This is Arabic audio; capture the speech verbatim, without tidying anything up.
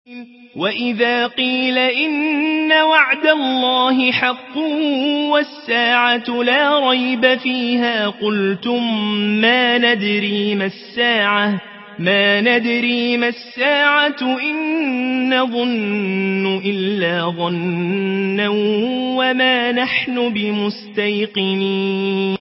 وإذا قيل إن وعد الله حق والساعة لا ريب فيها قلتم ما ندري ما الساعة ما ندري ما الساعة إن نظن إلا ظنا وما نحن بمستيقنين